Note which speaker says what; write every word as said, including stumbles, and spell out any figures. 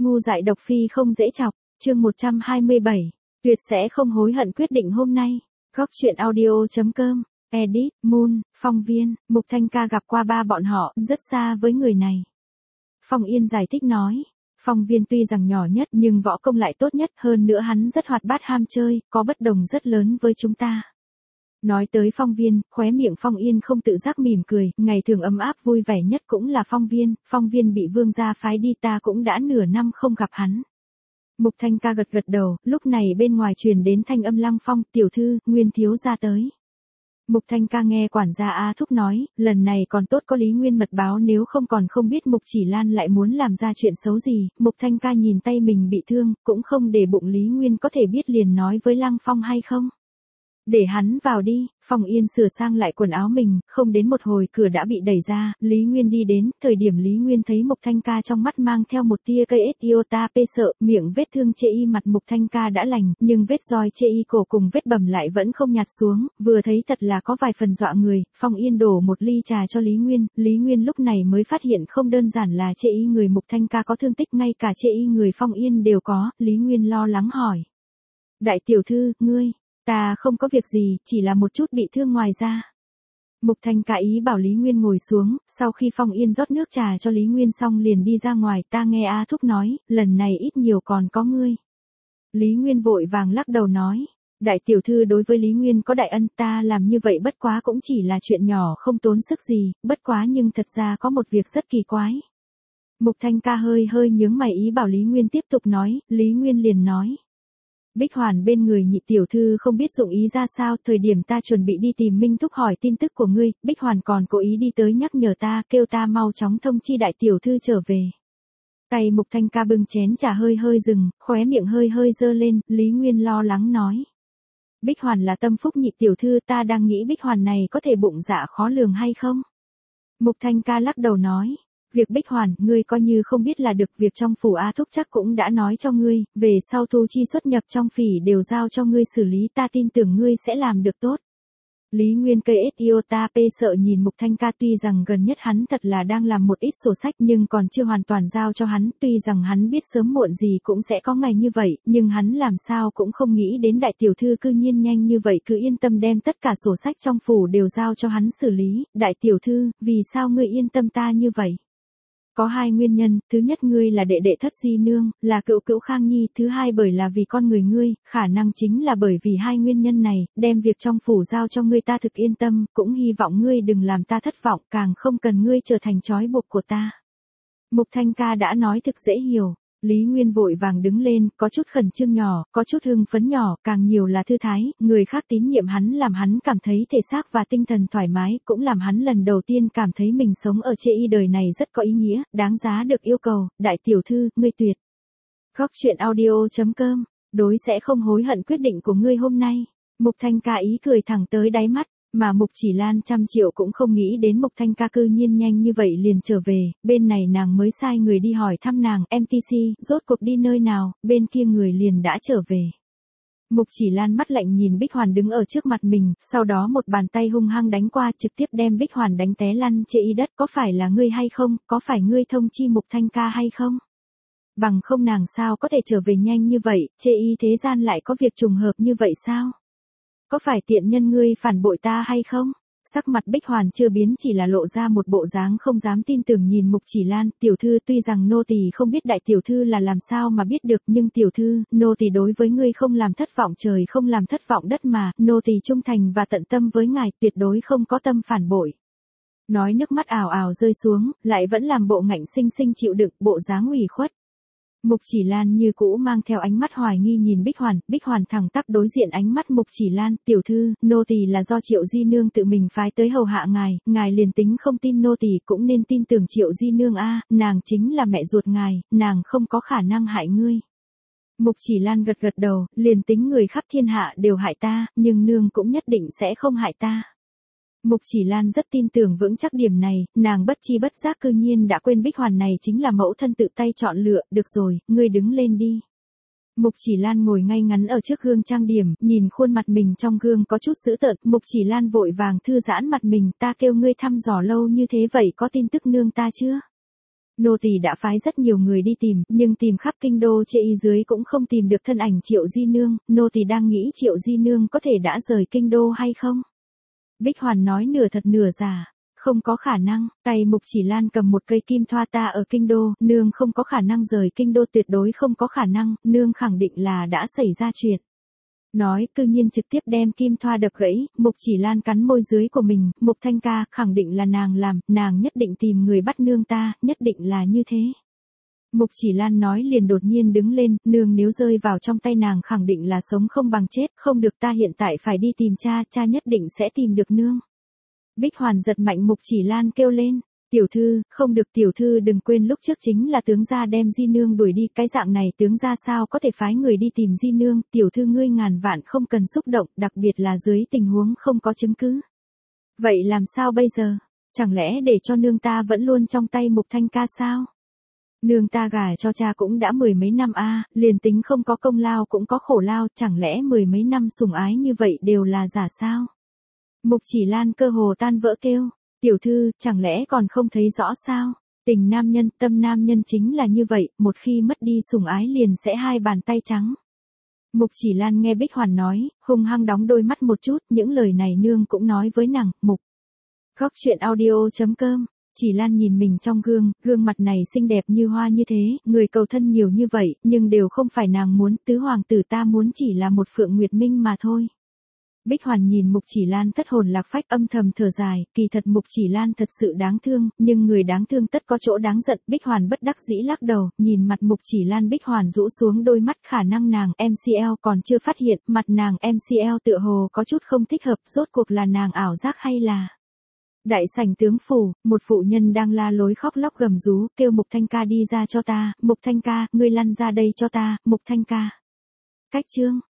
Speaker 1: Ngu dại độc phi không dễ chọc, chương một trăm hai mươi bảy, tuyệt sẽ không hối hận quyết định hôm nay. Góc truyện audio.com, edit, Moon, Phong Viên, Mục Thanh Ca gặp qua ba bọn họ, rất xa với người này. Phong Yên giải thích nói, Phong Viên tuy rằng nhỏ nhất nhưng võ công lại tốt nhất, hơn nữa hắn rất hoạt bát ham chơi, có bất đồng rất lớn với chúng ta. Nói tới Phong Viên, khóe miệng Phong Yên không tự giác mỉm cười, ngày thường ấm áp vui vẻ nhất cũng là Phong Viên, Phong Viên bị vương gia phái đi ta cũng đã nửa năm không gặp hắn. Mục Thanh Ca gật gật đầu, lúc này bên ngoài truyền đến thanh âm Lăng Phong, tiểu thư, Nguyên thiếu gia tới. Mục Thanh Ca nghe quản gia A Thúc nói, lần này còn tốt có Lý Nguyên mật báo, nếu không còn không biết Mục Chỉ Lan lại muốn làm ra chuyện xấu gì. Mục Thanh Ca nhìn tay mình bị thương, cũng không để bụng Lý Nguyên có thể biết liền nói với Lăng Phong hay không. Để hắn vào đi. Phong Yên sửa sang lại quần áo mình, không đến một hồi cửa đã bị đẩy ra, Lý Nguyên đi đến, thời điểm Lý Nguyên thấy Mục Thanh Ca trong mắt mang theo một tia cây ết iota pê sợ, miệng vết thương chê y mặt Mục Thanh Ca đã lành, nhưng vết roi chê y cổ cùng vết bầm lại vẫn không nhạt xuống, vừa thấy thật là có vài phần dọa người. Phong Yên đổ một ly trà cho Lý Nguyên, Lý Nguyên lúc này mới phát hiện không đơn giản là chê y người Mục Thanh Ca có thương tích, ngay cả chê y người Phong Yên đều có. Lý Nguyên lo lắng hỏi, đại tiểu thư, ngươi? Ta không có việc gì, chỉ là một chút bị thương ngoài ra. Mục Thanh Ca ý bảo Lý Nguyên ngồi xuống, sau khi Phong Yên rót nước trà cho Lý Nguyên xong liền đi ra ngoài, ta nghe A Thúc nói, lần này ít nhiều còn có ngươi. Lý Nguyên vội vàng lắc đầu nói, đại tiểu thư đối với Lý Nguyên có đại ân, ta làm như vậy bất quá cũng chỉ là chuyện nhỏ không tốn sức gì, bất quá nhưng thật ra có một việc rất kỳ quái. Mục Thanh Ca hơi hơi nhướng mày ý bảo Lý Nguyên tiếp tục nói, Lý Nguyên liền nói. Bích Hoàn bên người nhị tiểu thư không biết dụng ý ra sao, thời điểm ta chuẩn bị đi tìm Minh Thúc hỏi tin tức của ngươi, Bích Hoàn còn cố ý đi tới nhắc nhở ta, kêu ta mau chóng thông chi đại tiểu thư trở về. Tay Mục Thanh Ca bưng chén trà hơi hơi dừng, khóe miệng hơi hơi dơ lên, Lý Nguyên lo lắng nói. Bích Hoàn là tâm phúc nhị tiểu thư, ta đang nghĩ Bích Hoàn này có thể bụng dạ khó lường hay không? Mục Thanh Ca lắc đầu nói. Việc Bích Hoàn, ngươi coi như không biết là được, việc trong phủ A Thúc chắc cũng đã nói cho ngươi, về sau thu chi xuất nhập trong phỉ đều giao cho ngươi xử lý, ta tin tưởng ngươi sẽ làm được tốt. Lý Nguyên cây ết iota pê sợ nhìn Mục Thanh Ca, tuy rằng gần nhất hắn thật là đang làm một ít sổ sách nhưng còn chưa hoàn toàn giao cho hắn, tuy rằng hắn biết sớm muộn gì cũng sẽ có ngày như vậy, nhưng hắn làm sao cũng không nghĩ đến đại tiểu thư cư nhiên nhanh như vậy cứ yên tâm đem tất cả sổ sách trong phủ đều giao cho hắn xử lý. Đại tiểu thư, vì sao ngươi yên tâm ta như vậy? Có hai nguyên nhân, thứ nhất ngươi là đệ đệ thất di nương, là cựu cữu Khang Nhi, thứ hai bởi là vì con người ngươi, khả năng chính là bởi vì hai nguyên nhân này, đem việc trong phủ giao cho ngươi ta thực yên tâm, cũng hy vọng ngươi đừng làm ta thất vọng, càng không cần ngươi trở thành trói buộc của ta. Mục Thanh Ca đã nói thực dễ hiểu. Lý Nguyên vội vàng đứng lên, có chút khẩn trương nhỏ, có chút hưng phấn nhỏ, càng nhiều là thư thái, người khác tín nhiệm hắn làm hắn cảm thấy thể xác và tinh thần thoải mái, cũng làm hắn lần đầu tiên cảm thấy mình sống ở chê y đời này rất có ý nghĩa, đáng giá được yêu cầu. Đại tiểu thư, ngươi tuyệt. Góc truyện audio.com, đối sẽ không hối hận quyết định của ngươi hôm nay. Mục Thanh Ca ý cười thẳng tới đáy mắt. Mà Mục Chỉ Lan trăm triệu cũng không nghĩ đến Mục Thanh Ca cư nhiên nhanh như vậy liền trở về, bên này nàng mới sai người đi hỏi thăm nàng, em tê xê, rốt cuộc đi nơi nào, bên kia người liền đã trở về. Mục Chỉ Lan mắt lạnh nhìn Bích Hoàn đứng ở trước mặt mình, sau đó một bàn tay hung hăng đánh qua, trực tiếp đem Bích Hoàn đánh té lăn chê y đất, có phải là ngươi hay không, có phải ngươi thông chi Mục Thanh Ca hay không? Bằng không nàng sao có thể trở về nhanh như vậy, chê y thế gian lại có việc trùng hợp như vậy sao? Có phải tiện nhân ngươi phản bội ta hay không? Sắc mặt Bích Hoàn chưa biến, chỉ là lộ ra một bộ dáng không dám tin tưởng nhìn Mục Chỉ Lan, tiểu thư tuy rằng nô tỳ không biết đại tiểu thư là làm sao mà biết được, nhưng tiểu thư, nô tỳ đối với ngươi không làm thất vọng trời không làm thất vọng đất mà, nô tỳ trung thành và tận tâm với ngài, tuyệt đối không có tâm phản bội. Nói nước mắt ào ào rơi xuống, lại vẫn làm bộ ngạnh sinh sinh chịu đựng, bộ dáng ủy khuất. Mục Chỉ Lan như cũ mang theo ánh mắt hoài nghi nhìn Bích Hoàn, Bích Hoàn thẳng tắp đối diện ánh mắt Mục Chỉ Lan, tiểu thư, nô tỳ là do Triệu Di Nương tự mình phái tới hầu hạ ngài, ngài liền tính không tin nô tỳ cũng nên tin tưởng Triệu Di Nương a, nàng chính là mẹ ruột ngài, nàng không có khả năng hại ngươi. Mục Chỉ Lan gật gật đầu, liền tính người khắp thiên hạ đều hại ta, nhưng nương cũng nhất định sẽ không hại ta. Mục Chỉ Lan rất tin tưởng vững chắc điểm này, nàng bất chi bất giác cư nhiên đã quên Bích Hoàn này chính là mẫu thân tự tay chọn lựa, được rồi, ngươi đứng lên đi. Mục Chỉ Lan ngồi ngay ngắn ở trước gương trang điểm, nhìn khuôn mặt mình trong gương có chút dữ tợn, Mục Chỉ Lan vội vàng thư giãn mặt mình, ta kêu ngươi thăm dò lâu như thế vậy có tin tức nương ta chưa? Nô tỳ đã phái rất nhiều người đi tìm, nhưng tìm khắp kinh đô chê y dưới cũng không tìm được thân ảnh Triệu Di Nương, nô tỳ đang nghĩ Triệu Di Nương có thể đã rời kinh đô hay không? Bích Hoàn nói nửa thật nửa giả. Không có khả năng, tay Mục Chỉ Lan cầm một cây kim thoa ta ở kinh đô, nương không có khả năng rời kinh đô, tuyệt đối không có khả năng, nương khẳng định là đã xảy ra chuyện. Nói cư nhiên trực tiếp đem kim thoa đập gãy, Mục Chỉ Lan cắn môi dưới của mình, Mục Thanh ca, khẳng định là nàng làm, nàng nhất định tìm người bắt nương ta, nhất định là như thế. Mục Chỉ Lan nói liền đột nhiên đứng lên, nương nếu rơi vào trong tay nàng khẳng định là sống không bằng chết, không được, ta hiện tại phải đi tìm cha, cha nhất định sẽ tìm được nương. Bích Hoàn giật mạnh Mục Chỉ Lan kêu lên, tiểu thư, không được, tiểu thư đừng quên lúc trước chính là tướng gia đem Di Nương đuổi đi, cái dạng này tướng gia sao có thể phái người đi tìm Di Nương, tiểu thư ngươi ngàn vạn không cần xúc động, đặc biệt là dưới tình huống không có chứng cứ. Vậy làm sao bây giờ? Chẳng lẽ để cho nương ta vẫn luôn trong tay Mục Thanh ca sao? Nương ta gả cho cha cũng đã mười mấy năm a, liền tính không có công lao cũng có khổ lao, chẳng lẽ mười mấy năm sủng ái như vậy đều là giả sao? Mục Chỉ Lan cơ hồ tan vỡ kêu, tiểu thư, chẳng lẽ còn không thấy rõ sao? Tình nam nhân, tâm nam nhân chính là như vậy, một khi mất đi sủng ái liền sẽ hai bàn tay trắng. Mục Chỉ Lan nghe Bích Hoàn nói, hung hăng đóng đôi mắt một chút, những lời này nương cũng nói với nàng, Mục. Góc truyện audio chấm com. Chỉ Lan nhìn mình trong gương, gương mặt này xinh đẹp như hoa như thế, người cầu thân nhiều như vậy, nhưng đều không phải nàng muốn, tứ hoàng tử ta muốn chỉ là một Phượng Nguyệt Minh mà thôi. Bích Hoàn nhìn Mục Chỉ Lan thất hồn lạc phách, âm thầm thở dài, kỳ thật Mục Chỉ Lan thật sự đáng thương, nhưng người đáng thương tất có chỗ đáng giận. Bích Hoàn bất đắc dĩ lắc đầu, nhìn mặt Mục Chỉ Lan, Bích Hoàn rũ xuống đôi mắt, khả năng nàng em xê lờ còn chưa phát hiện, mặt nàng em xê lờ tựa hồ có chút không thích hợp, rốt cuộc là nàng ảo giác hay là... Đại sảnh tướng phủ, một phụ nhân đang la lối khóc lóc gầm rú, kêu Mục Thanh ca đi ra cho ta, Mục Thanh ca, ngươi lăn ra đây cho ta, Mục Thanh ca. Cách chương